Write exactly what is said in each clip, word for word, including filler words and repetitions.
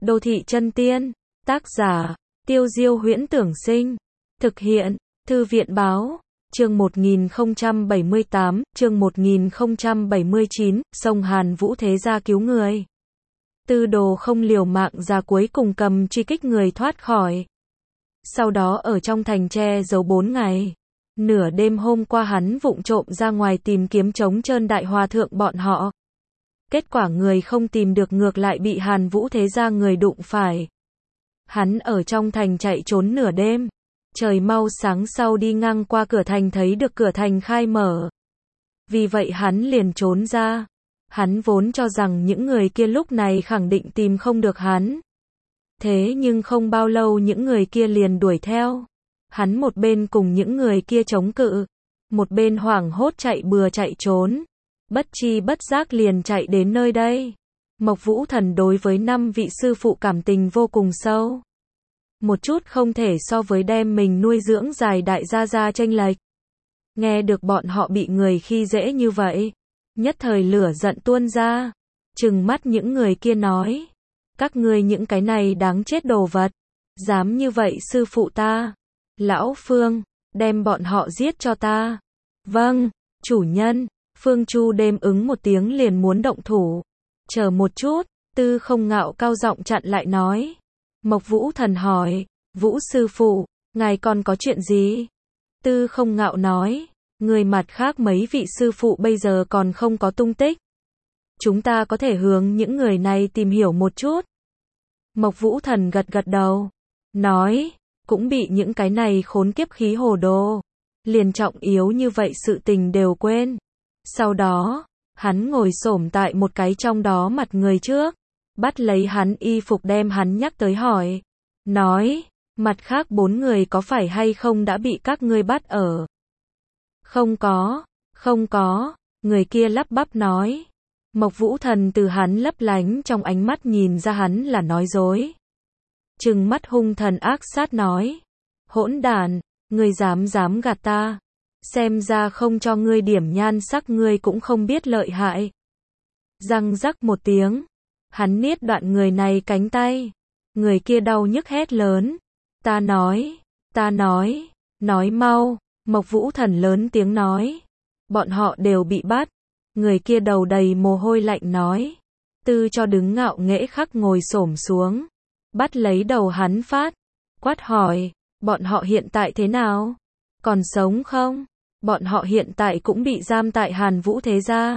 Đô thị chân tiên. Tác giả, Tiêu Diêu Huyễn Tưởng Sinh. Thực hiện, Thư viện Báo. Chương một nghìn không trăm bảy mươi tám, chương một nghìn không trăm bảy mươi chín, sông Hàn Vũ thế gia cứu người. Tư Đồ không liều mạng ra cuối cùng cầm truy kích người thoát khỏi. Sau đó ở trong thành che giấu bốn ngày. Nửa đêm hôm qua hắn vụng trộm ra ngoài tìm kiếm trống trơn đại hòa thượng bọn họ. Kết quả người không tìm được ngược lại bị Hàn Vũ thế gia người đụng phải. Hắn ở trong thành chạy trốn nửa đêm. Trời mau sáng sau đi ngang qua cửa thành thấy được cửa thành khai mở. Vì vậy hắn liền trốn ra. Hắn vốn cho rằng những người kia lúc này khẳng định tìm không được hắn. Thế nhưng không bao lâu những người kia liền đuổi theo. Hắn một bên cùng những người kia chống cự, một bên hoảng hốt chạy bừa chạy trốn. Bất chi bất giác liền chạy đến nơi đây. Mộc Vũ Thần đối với năm vị sư phụ cảm tình vô cùng sâu. Một chút không thể so với đem mình nuôi dưỡng dài đại gia gia chênh lệch. Nghe được bọn họ bị người khi dễ như vậy, nhất thời lửa giận tuôn ra, trừng mắt những người kia nói: các ngươi những cái này đáng chết đồ vật, dám như vậy sư phụ ta. Lão Phương, đem bọn họ giết cho ta. Vâng, chủ nhân. Phương Chu đêm ứng một tiếng liền muốn động thủ. Chờ một chút, Tư Không Ngạo cao giọng chặn lại nói. Mộc Vũ Thần hỏi, Vũ sư phụ, ngài còn có chuyện gì? Tư Không Ngạo nói, người mặt khác mấy vị sư phụ bây giờ còn không có tung tích. Chúng ta có thể hướng những người này tìm hiểu một chút. Mộc Vũ Thần gật gật đầu, nói, cũng bị những cái này khốn kiếp khí hồ đồ, liền trọng yếu như vậy sự tình đều quên. Sau đó, hắn ngồi xổm tại một cái trong đó mặt người trước, bắt lấy hắn y phục đem hắn nhắc tới hỏi, nói, mặt khác bốn người có phải hay không đã bị các ngươi bắt ở? Không có, không có, người kia lắp bắp nói. Mộc Vũ Thần từ hắn lấp lánh trong ánh mắt nhìn ra hắn là nói dối. Trừng mắt hung thần ác sát nói, hỗn đản, ngươi dám dám gạt ta, xem ra không cho ngươi điểm nhan sắc ngươi cũng không biết lợi hại. Răng rắc một tiếng, hắn niết đoạn người này cánh tay, người kia đau nhức hét lớn, ta nói, ta nói, nói mau. Mộc Vũ Thần lớn tiếng nói, bọn họ đều bị bắt. Người kia đầu đầy mồ hôi lạnh nói, Tư cho đứng ngạo nghễ khắc ngồi xổm xuống, bắt lấy đầu hắn phát, quát hỏi, bọn họ hiện tại thế nào? Còn sống không? Bọn họ hiện tại cũng bị giam tại Hàn Vũ thế gia.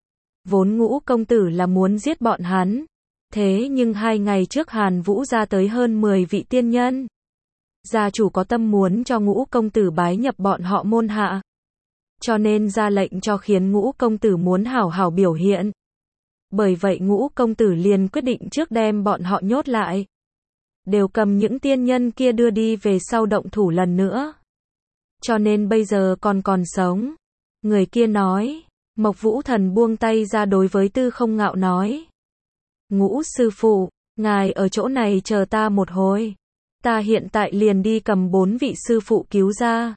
Vốn Ngũ công tử là muốn giết bọn hắn, thế nhưng hai ngày trước Hàn Vũ ra tới hơn mười vị tiên nhân. Gia chủ có tâm muốn cho Ngũ công tử bái nhập bọn họ môn hạ, cho nên ra lệnh cho khiến Ngũ công tử muốn hảo hảo biểu hiện. Bởi vậy Ngũ công tử liền quyết định trước đem bọn họ nhốt lại, đều cầm những tiên nhân kia đưa đi về sau động thủ lần nữa. Cho nên bây giờ còn còn sống. Người kia nói. Mộc Vũ Thần buông tay ra đối với Tư Không Ngạo nói, Ngũ sư phụ, ngài ở chỗ này chờ ta một hồi, ta hiện tại liền đi cầm bốn vị sư phụ cứu ra.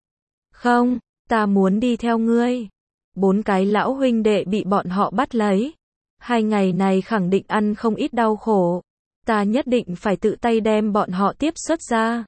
Không, ta muốn đi theo ngươi. Bốn cái lão huynh đệ bị bọn họ bắt lấy, hai ngày này khẳng định ăn không ít đau khổ, ta nhất định phải tự tay đem bọn họ tiếp xuất ra.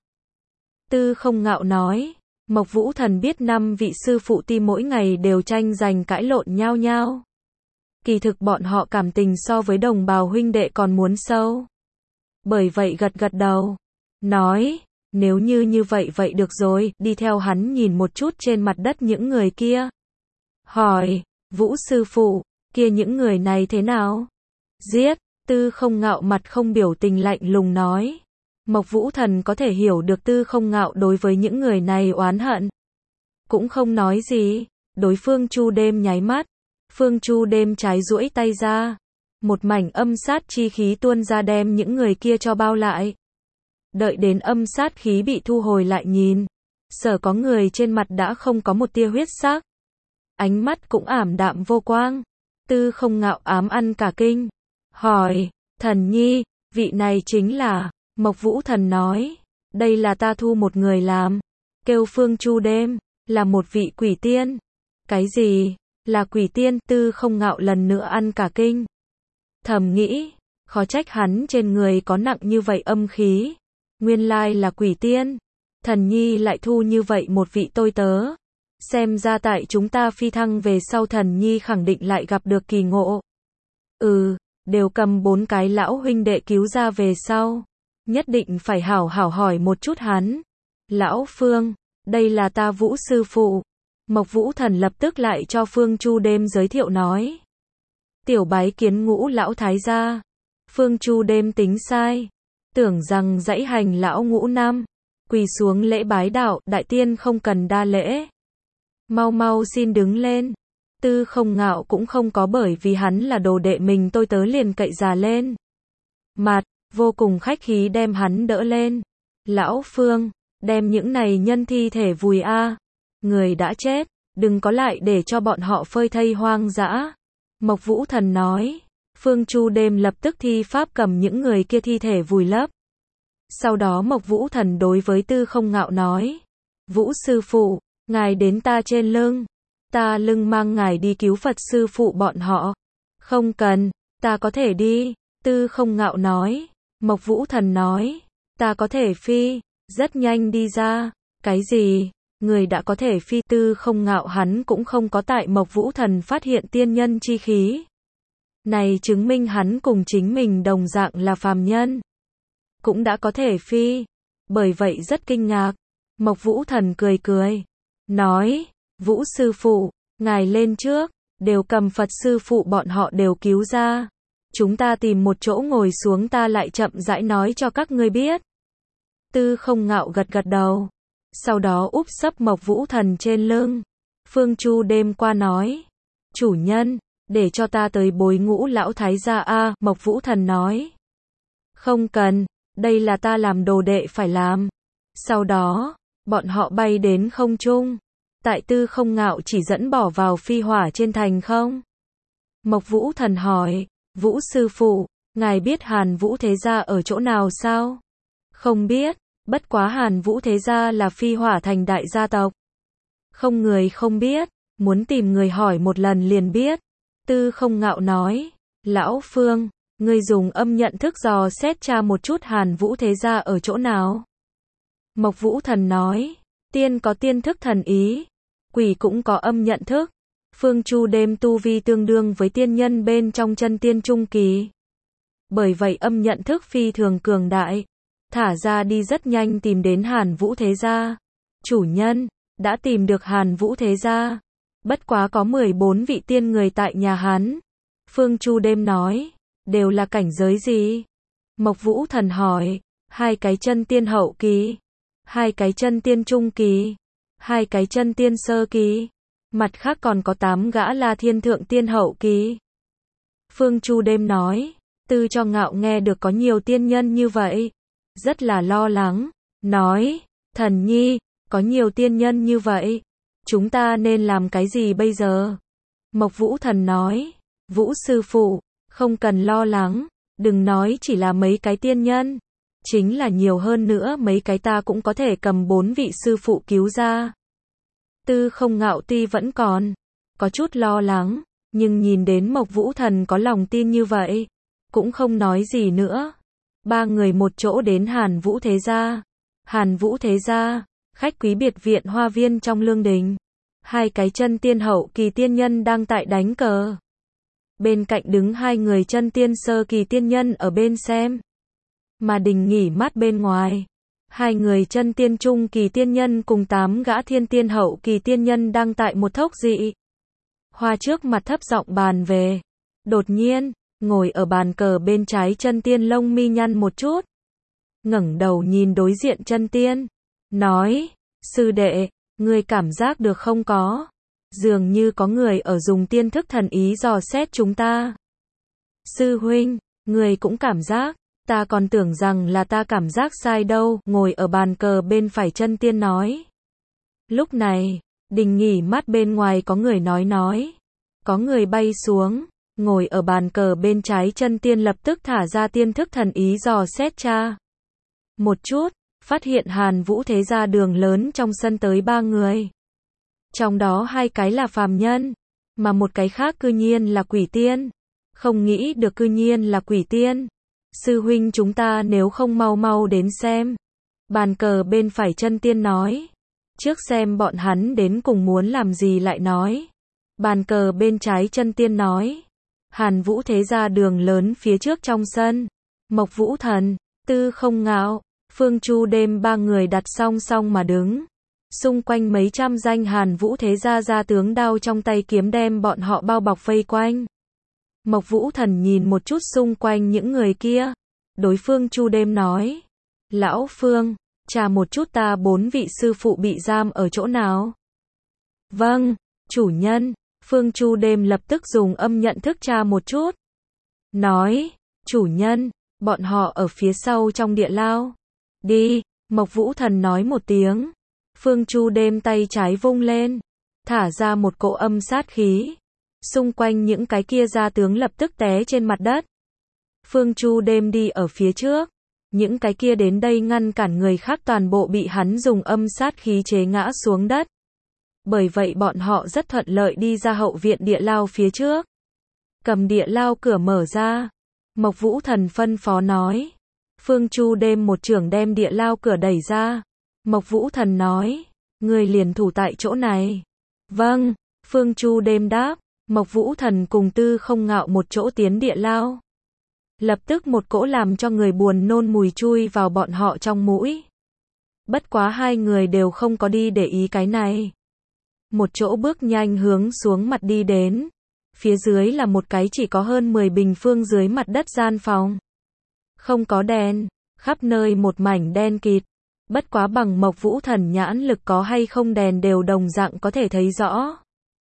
Tư Không Ngạo nói. Mộc Vũ Thần biết năm vị sư phụ ti mỗi ngày đều tranh giành cãi lộn nhau nhau. Kỳ thực bọn họ cảm tình so với đồng bào huynh đệ còn muốn sâu. Bởi vậy gật gật đầu, nói, nếu như như vậy vậy được rồi, đi theo hắn nhìn một chút trên mặt đất những người kia. Hỏi, Vũ sư phụ, kia những người này thế nào? Giết. Tư Không Ngạo mặt không biểu tình lạnh lùng nói. Mộc Vũ Thần có thể hiểu được Tư Không Ngạo đối với những người này oán hận, cũng không nói gì. Đối Phương Chu đêm nháy mắt, Phương Chu đêm trái duỗi tay ra, một mảnh âm sát chi khí tuôn ra đem những người kia cho bao lại. Đợi đến âm sát khí bị thu hồi lại nhìn, sở có người trên mặt đã không có một tia huyết sắc, ánh mắt cũng ảm đạm vô quang. Tư Không Ngạo ám ăn cả kinh, hỏi, Thần nhi, vị này chính là? Mộc Vũ Thần nói, đây là ta thu một người làm, kêu Phương Chu đêm, là một vị quỷ tiên. Cái gì? Là quỷ tiên? Tư Không Ngạo lần nữa ăn cả kinh. Thầm nghĩ, Khó trách hắn trên người có nặng như vậy âm khí. Nguyên lai là quỷ tiên. Thần nhi lại thu như vậy một vị tôi tớ. Xem ra tại chúng ta phi thăng về sau thần nhi khẳng định lại gặp được kỳ ngộ. Ừ, đều cầm bốn cái lão huynh đệ cứu ra về sau. Nhất định phải hảo hảo hỏi một chút hắn. Lão Phương, đây là ta Vũ sư phụ. Mộc Vũ Thần lập tức lại cho Phương Chu Đêm giới thiệu nói. Tiểu bái kiến Ngũ lão thái gia. Phương Chu Đêm tính sai. Tưởng rằng dãy hành lão Ngũ Năm. Quỳ xuống lễ bái đạo, đại tiên không cần đa lễ. Mau mau xin đứng lên. Tư Không Ngạo cũng không có bởi vì hắn là đồ đệ mình tôi tớ liền cậy già lên. Mặt, vô cùng khách khí đem hắn đỡ lên. Lão Phương, đem những này nhân thi thể vùi a. Người đã chết, đừng có lại để cho bọn họ phơi thây hoang dã. Mộc Vũ Thần nói. Phương Chu Đêm lập tức thi pháp cầm những người kia thi thể vùi lấp. Sau đó Mộc Vũ Thần đối với Tư Không Ngạo nói. Vũ sư phụ, ngài đến ta trên lưng. Ta lưng mang ngài đi cứu Phật sư phụ bọn họ. Không cần, ta có thể đi. Tư Không Ngạo nói. Mộc Vũ Thần nói. Ta có thể phi. Rất nhanh đi ra. Cái gì? Người đã có thể phi. Tư Không Ngạo hắn cũng không có tại Mộc Vũ Thần phát hiện tiên nhân chi khí. Này chứng minh hắn cùng chính mình đồng dạng là phàm nhân. Cũng đã có thể phi. Bởi vậy rất kinh ngạc. Mộc Vũ Thần cười cười. Nói. Vũ sư phụ, ngài lên trước. Đều cầm Phật sư phụ bọn họ đều cứu ra. Chúng ta tìm một chỗ ngồi xuống ta lại chậm rãi nói cho các ngươi biết. Tư Không Ngạo gật gật đầu. Sau đó úp sấp Mộc Vũ Thần trên lưng. Phương Chu Đêm qua nói. Chủ nhân, để cho ta tới bồi Ngũ lão thái gia a. Mộc Vũ Thần nói. Không cần, đây là ta làm đồ đệ phải làm. Sau đó, bọn họ bay đến không trung. Tại Tư Không Ngạo chỉ dẫn bỏ vào phi hỏa trên thành không? Mộc Vũ Thần hỏi. Vũ sư phụ, ngài biết Hàn Vũ Thế Gia ở chỗ nào sao? Không biết, bất quá Hàn Vũ Thế Gia là phi hỏa thành đại gia tộc. Không người không biết, muốn tìm người hỏi một lần liền biết. Tư Không Ngạo nói. Lão Phương, ngươi dùng âm nhận thức dò xét tra một chút Hàn Vũ Thế Gia ở chỗ nào? Mộc Vũ Thần nói. Tiên có tiên thức thần ý. Quỷ cũng có âm nhận thức. Phương Chu Đêm tu vi tương đương với tiên nhân bên trong chân tiên trung kỳ. Bởi vậy âm nhận thức phi thường cường đại. Thả ra đi rất nhanh tìm đến Hàn Vũ Thế Gia. Chủ nhân, đã tìm được Hàn Vũ Thế Gia. Bất quá có mười bốn vị tiên người tại nhà hắn. Phương Chu Đêm nói. Đều là cảnh giới gì? Mộc Vũ Thần hỏi. Hai cái chân tiên hậu kỳ. Hai cái chân tiên trung kỳ. Hai cái chân tiên sơ kỳ. Mặt khác còn có tám gã là thiên thượng tiên hậu kỳ. Phương Chu Đêm nói. Tư Cho Ngạo nghe được có nhiều tiên nhân như vậy. Rất là lo lắng. Nói. Thần nhi, có nhiều tiên nhân như vậy. Chúng ta nên làm cái gì bây giờ? Mộc Vũ Thần nói. Vũ sư phụ, không cần lo lắng. Đừng nói chỉ là mấy cái tiên nhân. Chính là nhiều hơn nữa mấy cái ta cũng có thể cầm bốn vị sư phụ cứu ra. Tư Không Ngạo tuy vẫn còn có chút lo lắng, nhưng nhìn đến Mộc Vũ Thần có lòng tin như vậy, cũng không nói gì nữa. Ba người một chỗ đến Hàn Vũ Thế Gia. Hàn Vũ Thế Gia, khách quý biệt viện hoa viên trong lương đình. Hai cái chân tiên hậu kỳ tiên nhân đang tại đánh cờ. Bên cạnh đứng hai người chân tiên sơ kỳ tiên nhân ở bên xem. Mà đình nghỉ mát bên ngoài. Hai người chân tiên trung kỳ tiên nhân cùng tám gã thiên tiên hậu kỳ tiên nhân đang tại một thốc dị. Hoa trước mặt thấp giọng bàn về. Đột nhiên, ngồi ở bàn cờ bên trái chân tiên lông mi nhăn một chút. Ngẩng đầu nhìn đối diện chân tiên. Nói, sư đệ, ngươi cảm giác được không có? Dường như có người ở dùng tiên thức thần ý dò xét chúng ta. Sư huynh, ngươi cũng cảm giác. Ta còn tưởng rằng là ta cảm giác sai đâu, ngồi ở bàn cờ bên phải chân tiên nói. Lúc này, đình nghỉ mát bên ngoài có người nói nói. Có người bay xuống, ngồi ở bàn cờ bên trái chân tiên lập tức thả ra tiên thức thần ý dò xét tra. Một chút, phát hiện Hàn Vũ Thế Gia đường lớn trong sân tới ba người. Trong đó hai cái là phàm nhân, mà một cái khác cư nhiên là quỷ tiên. Không nghĩ được cư nhiên là quỷ tiên. Sư huynh chúng ta nếu không mau mau đến xem. Bàn cờ bên phải chân tiên nói. Trước xem bọn hắn đến cùng muốn làm gì lại nói. Bàn cờ bên trái chân tiên nói. Hàn Vũ thế ra đường lớn phía trước trong sân. Mộc Vũ Thần, Tư Không Ngạo, Phương Chu Đêm ba người đặt song song mà đứng. Xung quanh mấy trăm danh Hàn Vũ thế gia gia tướng đao trong tay kiếm đem bọn họ bao bọc vây quanh. Mộc Vũ Thần nhìn một chút xung quanh những người kia. Đối phương Chu Đêm nói. Lão Phương, tra một chút ta bốn vị sư phụ bị giam ở chỗ nào. Vâng, chủ nhân. Phương Chu Đêm lập tức dùng âm nhận thức tra một chút. Nói, chủ nhân, bọn họ ở phía sau trong địa lao. Đi, Mộc Vũ Thần nói một tiếng. Phương Chu Đêm tay trái vung lên, thả ra một cỗ âm sát khí. Xung quanh những cái kia gia tướng lập tức té trên mặt đất. Phương Chu Đêm đi ở phía trước. Những cái kia đến đây ngăn cản người khác toàn bộ bị hắn dùng âm sát khí chế ngã xuống đất. Bởi vậy bọn họ rất thuận lợi đi ra hậu viện địa lao phía trước. Cầm địa lao cửa mở ra. Mộc Vũ Thần phân phó nói. Phương Chu Đêm một chưởng đem địa lao cửa đẩy ra. Mộc Vũ Thần nói. Người liền thủ tại chỗ này. Vâng, Phương Chu Đêm đáp. Mộc Vũ Thần cùng Tư Không Ngạo một chỗ tiến địa lao. Lập tức một cỗ làm cho người buồn nôn mùi chui vào bọn họ trong mũi. Bất quá hai người đều không có đi để ý cái này. Một chỗ bước nhanh hướng xuống mặt đi đến. Phía dưới là một cái chỉ có hơn mười bình phương dưới mặt đất gian phòng. Không có đèn, khắp nơi một mảnh đen kịt. Bất quá bằng Mộc Vũ Thần nhãn lực có hay không đèn đều đồng dạng có thể thấy rõ.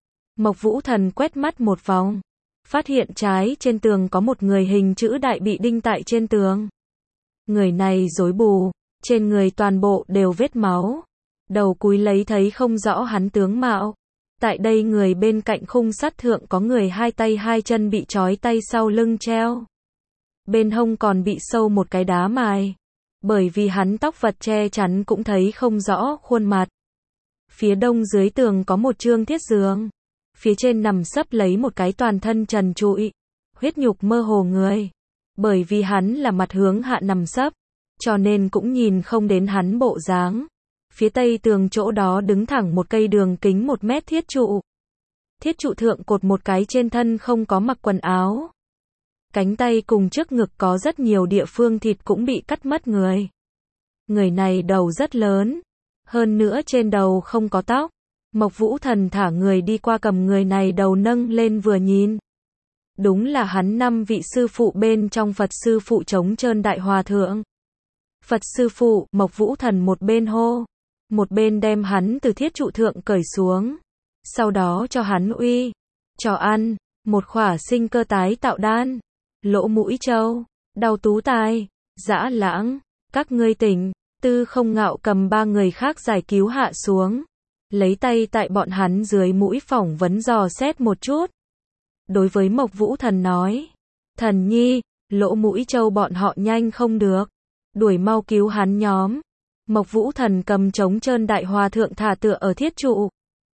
Mộc Vũ Thần quét mắt một vòng. Phát hiện trái trên tường có một người hình chữ đại bị đinh tại trên tường. Người này rối bù, trên người toàn bộ đều vết máu. Đầu cúi lấy thấy không rõ hắn tướng mạo. Tại đây người bên cạnh khung sắt thượng có người hai tay hai chân bị trói tay sau lưng treo. Bên hông còn bị sâu một cái đá mài. Bởi vì hắn tóc vật che chắn cũng thấy không rõ khuôn mặt. Phía đông dưới tường có một trương thiết giường. Phía trên nằm sấp lấy một cái toàn thân trần trụi, huyết nhục mơ hồ người. Bởi vì hắn là mặt hướng hạ nằm sấp, cho nên cũng nhìn không đến hắn bộ dáng. Phía tây tường chỗ đó đứng thẳng một cây đường kính một mét thiết trụ. Thiết trụ thượng cột một cái trên thân không có mặc quần áo. Cánh tay cùng trước ngực có rất nhiều địa phương thịt cũng bị cắt mất người. Người này đầu rất lớn, hơn nữa trên đầu không có tóc. Mộc Vũ Thần thả người đi qua cầm người này đầu nâng lên vừa nhìn. Đúng là hắn năm vị sư phụ bên trong Phật sư phụ Trống Trơn Đại Hòa Thượng. Phật sư phụ, Mộc Vũ Thần một bên hô, một bên đem hắn từ thiết trụ thượng cởi xuống. Sau đó cho hắn uy, cho ăn, một khỏa sinh cơ tái tạo đan, lỗ mũi trâu, đau tú tai, dã lãng, các ngươi tỉnh. Tư Không Ngạo cầm ba người khác giải cứu hạ xuống. Lấy tay tại bọn hắn dưới mũi phỏng vấn dò xét một chút. Đối với Mộc Vũ Thần nói. Thần nhi, lỗ mũi trâu bọn họ nhanh không được. Đuổi mau cứu hắn nhóm. Mộc Vũ Thần cầm Trống Trơn Đại Hòa Thượng thả tựa ở thiết trụ.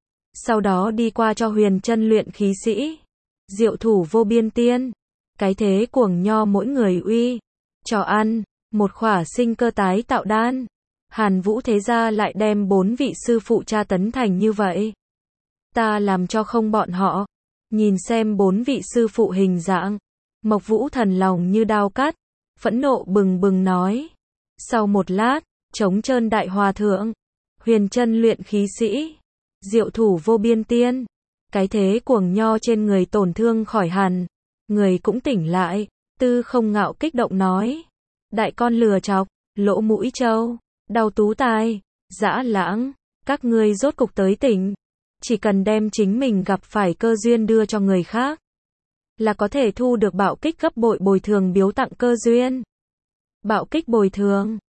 Sau đó đi qua cho Huyền Chân luyện khí sĩ. Diệu thủ vô biên tiên. Cái thế cuồng nho mỗi người uy. Cho ăn, một khỏa sinh cơ tái tạo đan. Hàn Vũ thế gia lại đem bốn vị sư phụ tra tấn thành như vậy. Ta làm cho không bọn họ. Nhìn xem bốn vị sư phụ hình dạng. Mộc Vũ Thần lòng như đao cắt. Phẫn nộ bừng bừng nói. Sau một lát, Trống Trơn Đại Hòa Thượng, Huyền Chân luyện khí sĩ, Diệu thủ vô biên tiên. Cái thế cuồng nho trên người tổn thương khỏi hẳn. Người cũng tỉnh lại. Tư Không Ngạo kích động nói. Đại con lừa chọc, lỗ mũi trâu, đau tú tai, dã lãng, các ngươi rốt cục tới tỉnh. Chỉ cần đem chính mình gặp phải cơ duyên đưa cho người khác, là có thể thu được bạo kích gấp bội bồi thường biếu tặng cơ duyên. Bạo kích bồi thường.